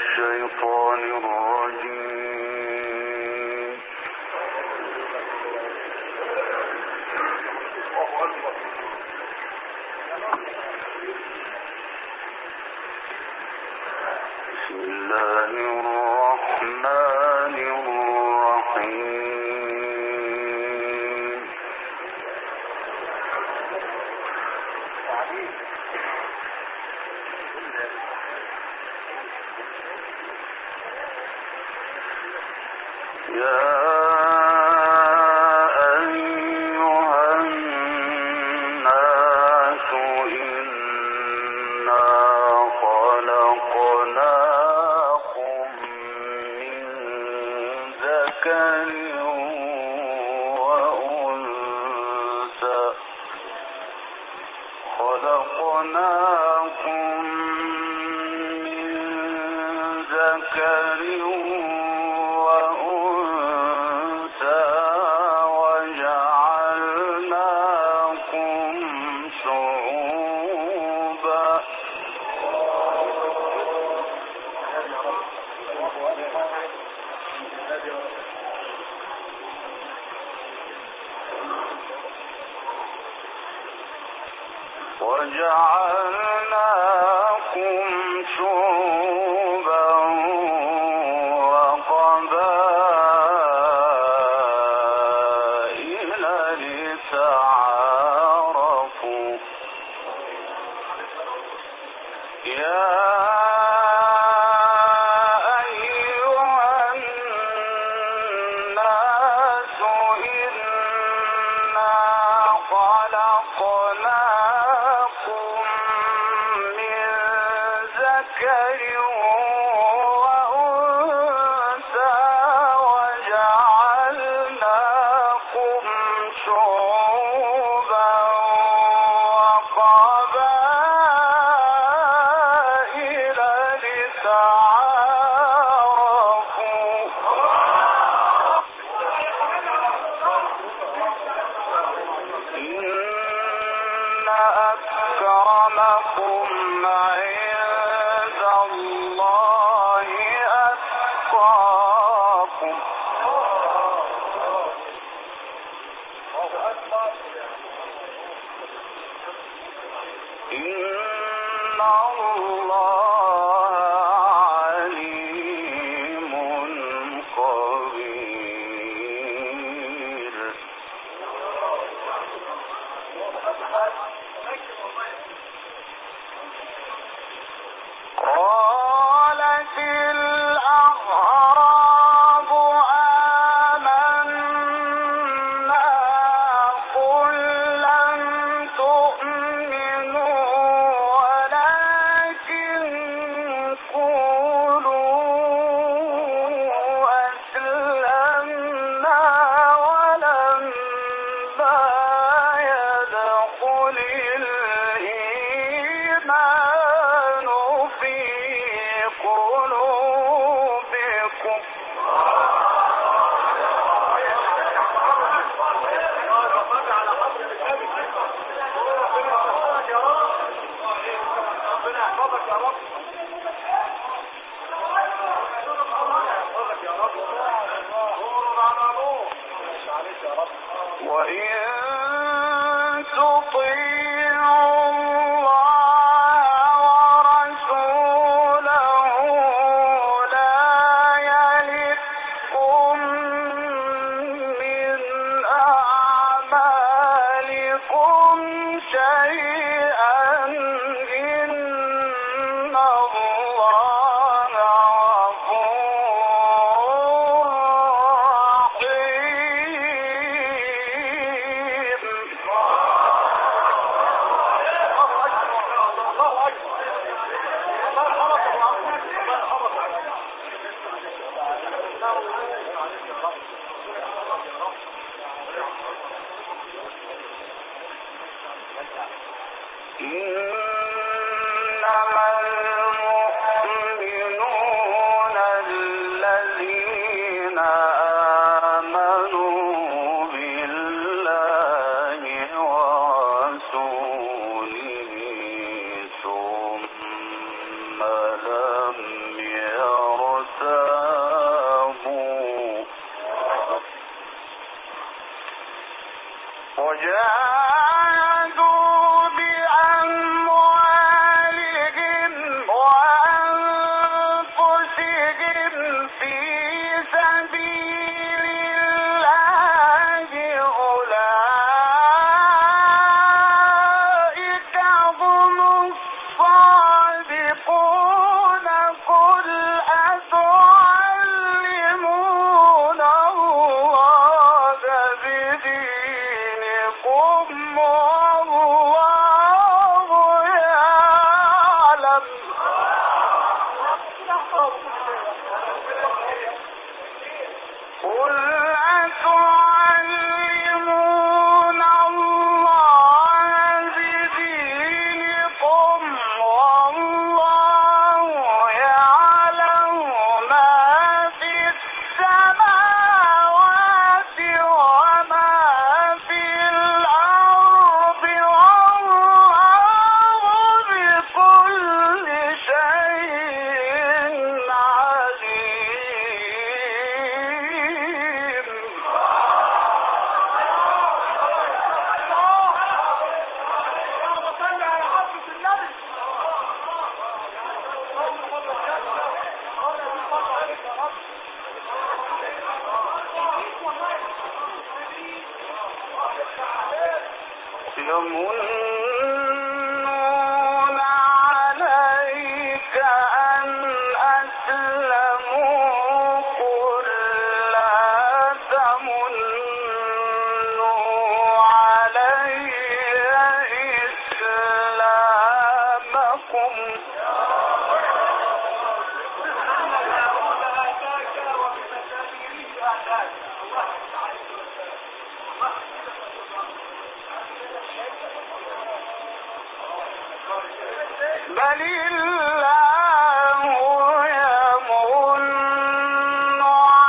الشيطان الرجيم. بسم الله الرحمن الرحيم. يا خلقناكم من ذكر وأنثى وجعلناكم شعوبا وقبائل لتعارفوا. يا أيها الناس إنا خلقناكم من ذكر وأنثى وجعلناكم شعوبا وقبائل لتعارفوا. إن أكرمكم عند الله أتقاكم. إن الله عليم خبير. قالت الأعراب آمنا قل لم تؤمنوا ولكن قولوا أسلمنا ولما يدخل الإيمان في قلوبكم. وإن تطيعوا الله ورسوله لا يلتكم من أعمالكم شيئا إن الله غفور رحيم. إنما المؤمنون الذين آمنوا بالله ورسوله ثم لم قل أتعلمون الله بدينكم والله يعلم ما في السماوات وما في الأرض والله بكل شيء عليم. يمنون عليك أن أسلموا قل لا تمنوا علي إسلامكم بل الله يمن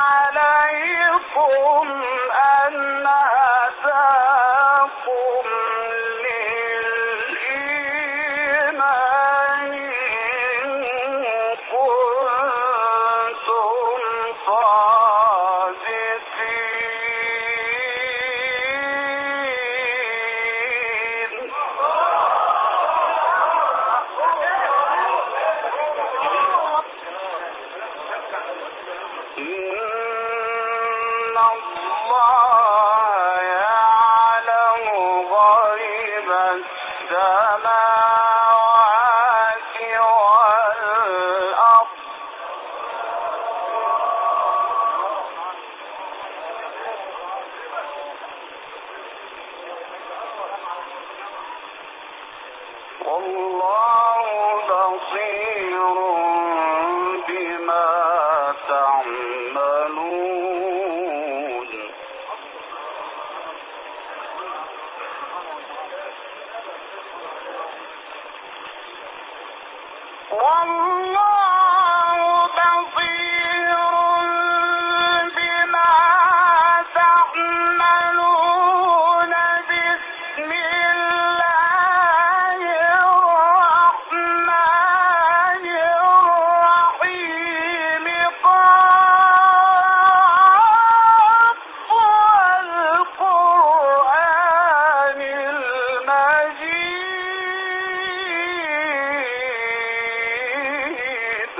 عليكم أن هداكم للإيمان إن كنتم صادقين. إن الله يعلم غيب السماوات والأرض والله بصير بما تعملون. والله بصير بما تعملون. بسم الله الرحمن الرحيم. قاف والقرآن المجيد.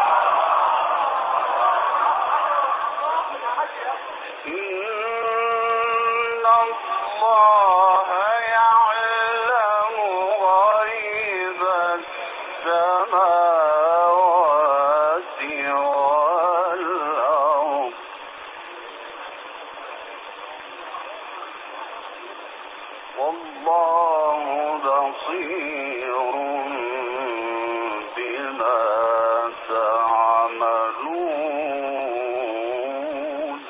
إن الله يعلم غيب السماوات والأرض والله بصير بما تعملون.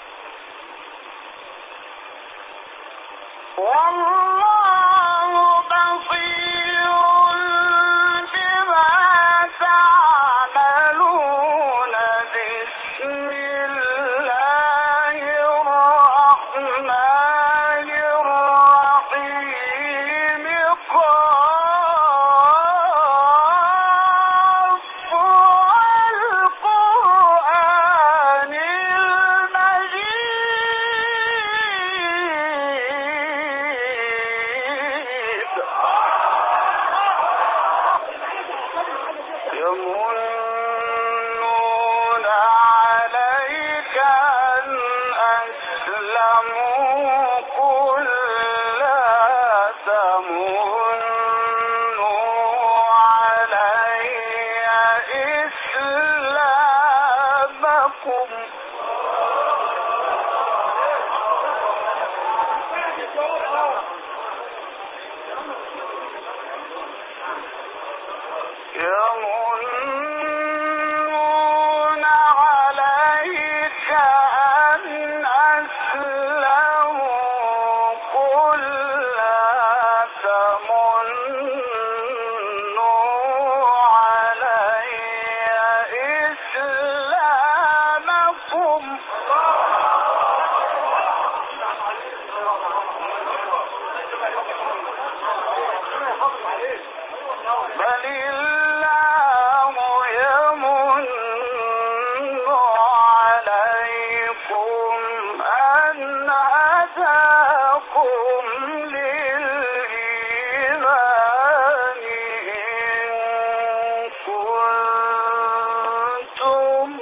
والله بل الله يمن عليكم أن هداكم للإيمان إن كنتم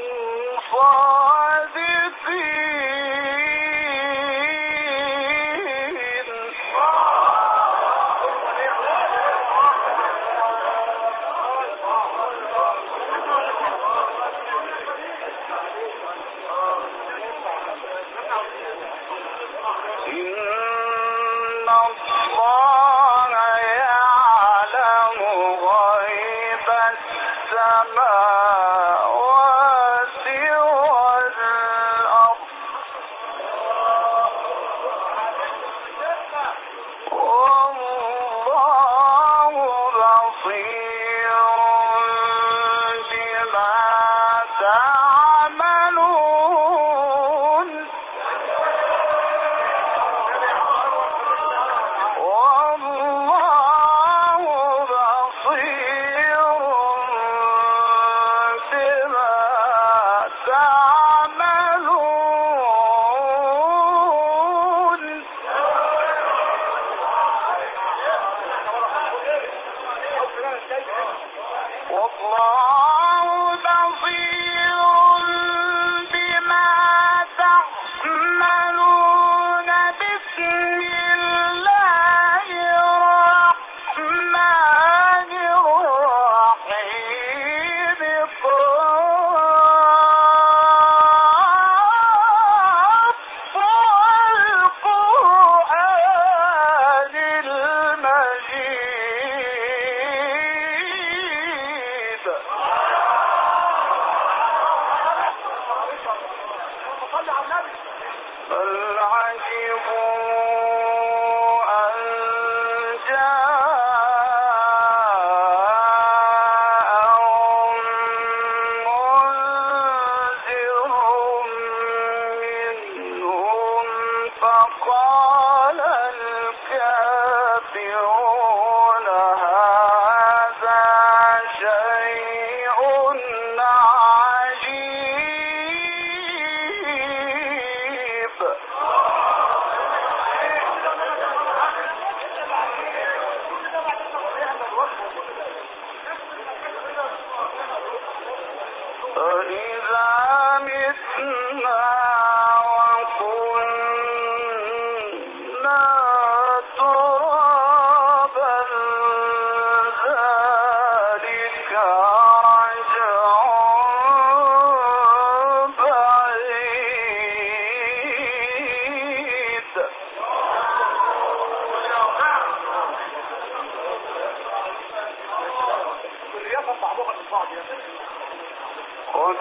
قد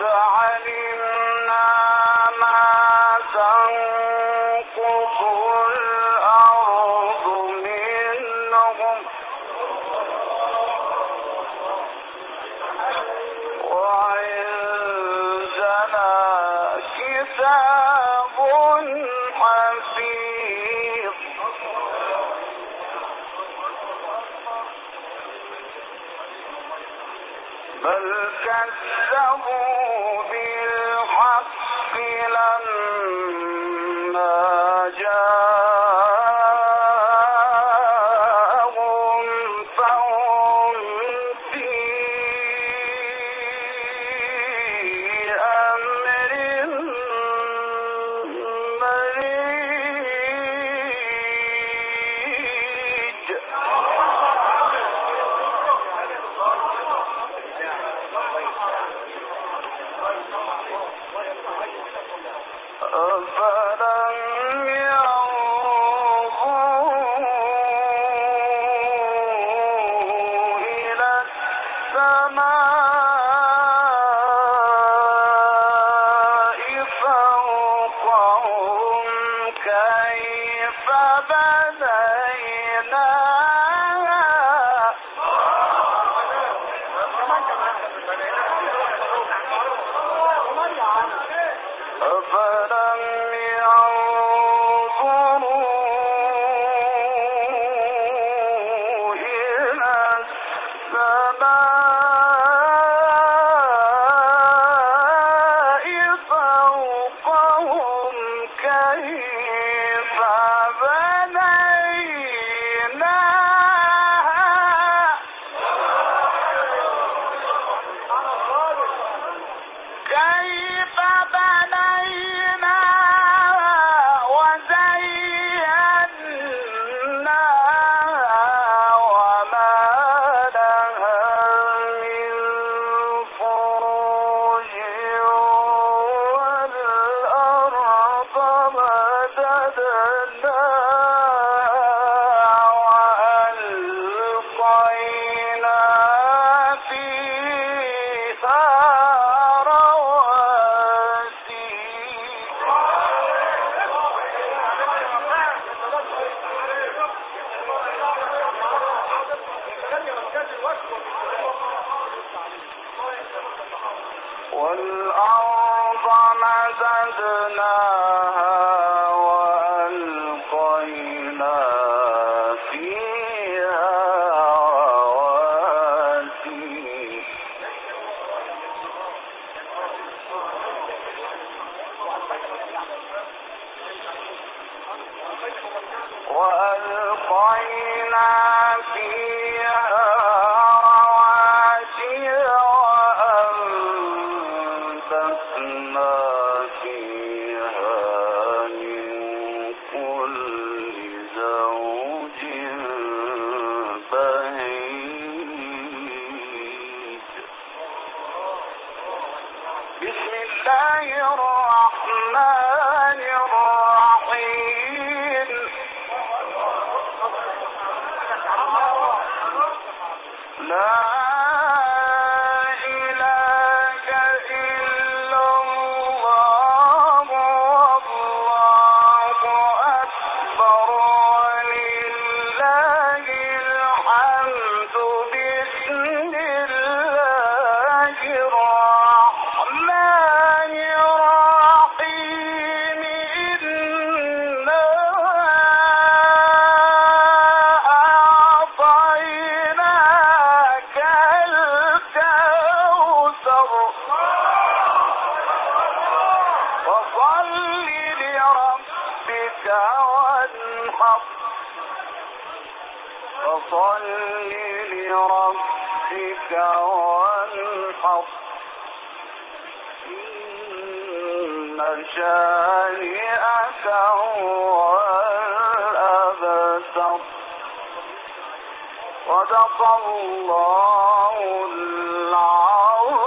علمنا ما تنقص الأرض منهم وعندنا كتاب حفيظ بل كذبوا بالحق لما جاءهم فهم في أمر مريج أفلم ينظروا إلى السماء فوقهم كيف بنيناها أفلم ينظروا مددناها وألقينا فيها رواسي وأنبتنا فيها من كل زوج بهيج بسم الله الرحمن الرحيم لا إله إلا الله والله أكبر ولله الحمد بسم الله الرحمن الرحيم إنا أعطيناك الكوثر فصل لربك وانحر فصل لربك وانحر إن شانئك هو الأبتر صدق الله العظيم